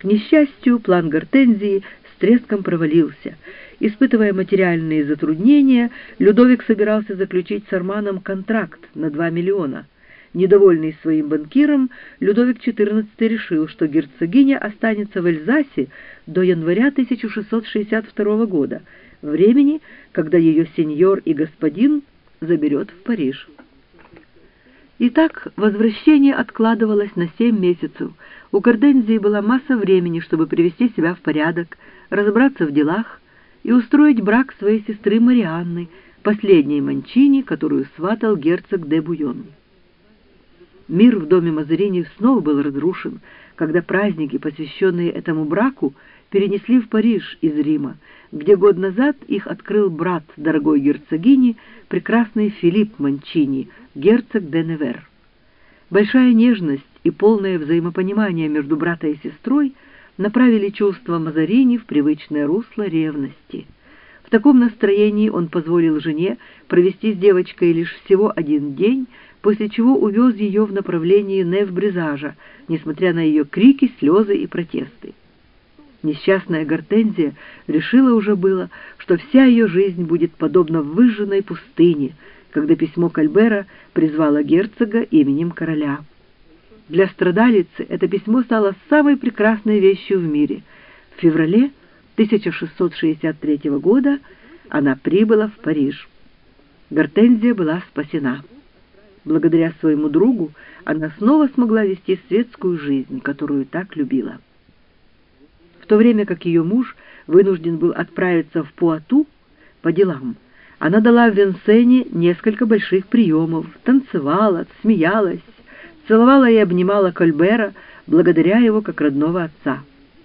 К несчастью, план Гортензии с треском провалился. Испытывая материальные затруднения, Людовик собирался заключить с Арманом контракт на 2 миллиона. Недовольный своим банкиром, Людовик XIV решил, что герцогиня останется в Эльзасе до января 1662 года, времени, когда ее сеньор и господин заберет в Париж. Итак, возвращение откладывалось на 7 месяцев. У Гортензии была масса времени, чтобы привести себя в порядок, разобраться в делах и устроить брак своей сестры Марианны, последней Манчини, которую сватал герцог де Буйон. Мир в доме Мазарини снова был разрушен, когда праздники, посвященные этому браку, перенесли в Париж из Рима, где год назад их открыл брат дорогой герцогини, прекрасный Филипп Манчини, герцог де Невер. Большая нежность и полное взаимопонимание между братом и сестрой направили чувства Мазарини в привычное русло ревности. В таком настроении он позволил жене провести с девочкой лишь всего 1 день, после чего увез ее в направлении Нев-Бризажа, несмотря на ее крики, слезы и протесты. Несчастная Гортензия решила уже было, что вся ее жизнь будет подобна выжженной пустыне, когда письмо Кольбера призвало герцога именем короля. Для страдалицы это письмо стало самой прекрасной вещью в мире. В феврале 1663 года она прибыла в Париж. Гортензия была спасена. Благодаря своему другу она снова смогла вести светскую жизнь, которую так любила. В то время как ее муж вынужден был отправиться в Пуату по делам, она дала в Винсене несколько больших приемов, танцевала, смеялась, целовала и обнимала Кольбера, благодаря его как родного отца.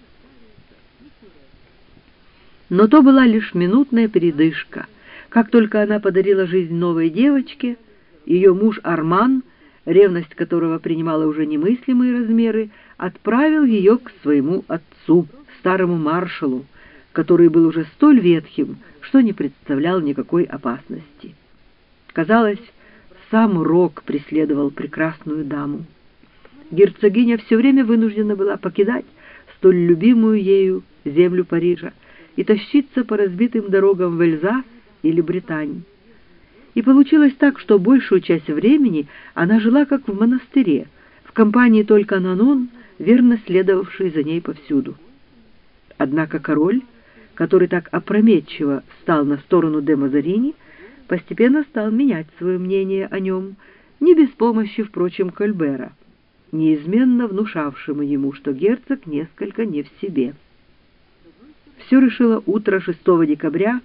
Но то была лишь минутная передышка. Как только она подарила жизнь новой девочке, ее муж Арман, ревность которого принимала уже немыслимые размеры, отправил ее к своему отцу, старому маршалу, который был уже столь ветхим, что не представлял никакой опасности. Казалось, сам Рок преследовал прекрасную даму. Герцогиня все время вынуждена была покидать столь любимую ею землю Парижа и тащиться по разбитым дорогам в Эльзас или Британь. И получилось так, что большую часть времени она жила как в монастыре, в компании только Нанон, верно следовавшей за ней повсюду. Однако король, который так опрометчиво встал на сторону де Мазарини, постепенно стал менять свое мнение о нем, не без помощи, впрочем, Кольбера, неизменно внушавшему ему, что герцог несколько не в себе. Все решило утро 6 декабря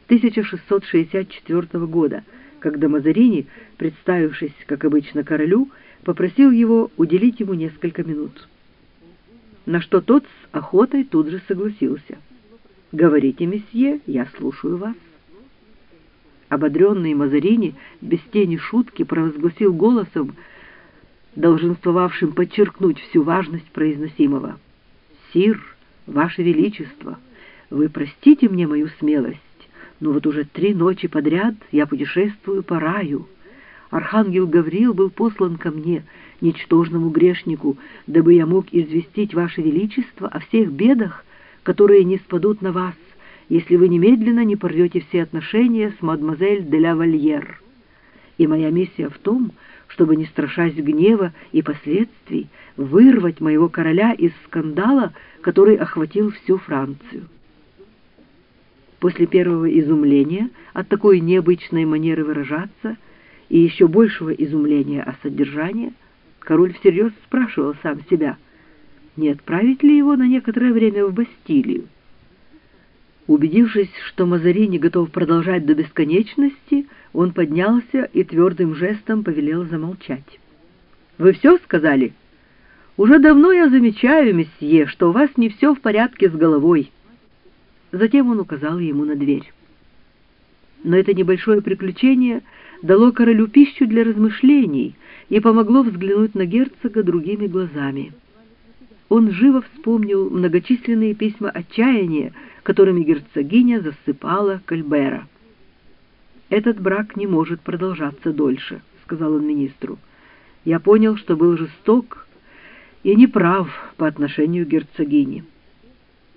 1664 года, когда Мазарини, представившись, как обычно, королю, попросил его уделить ему несколько минут. На что тот с охотой тут же согласился. «Говорите, месье, я слушаю вас». Ободренный Мазарини без тени шутки провозгласил голосом, долженствовавшим подчеркнуть всю важность произносимого: «Сир, ваше величество, вы простите мне мою смелость, но вот уже 3 ночи подряд я путешествую по раю. Архангел Гавриил был послан ко мне, ничтожному грешнику, дабы я мог известить ваше величество о всех бедах, которые не спадут на вас, если вы немедленно не порвете все отношения с мадемуазель де ла Вальер. И моя миссия в том, чтобы, не страшась гнева и последствий, вырвать моего короля из скандала, который охватил всю Францию». После первого изумления от такой необычной манеры выражаться и еще большего изумления от содержания, король всерьез спрашивал сам себя, не отправить ли его на некоторое время в Бастилию. Убедившись, что Мазарини готов продолжать до бесконечности, он поднялся и твердым жестом повелел замолчать. «Вы все сказали? Уже давно я замечаю, месье, что у вас не все в порядке с головой». Затем он указал ему на дверь. Но это небольшое приключение дало королю пищу для размышлений и помогло взглянуть на герцога другими глазами. Он живо вспомнил многочисленные письма отчаяния, которыми герцогиня засыпала Кольбера. «Этот брак не может продолжаться дольше», — сказал он министру. «Я понял, что был жесток, и не прав по отношению к герцогине.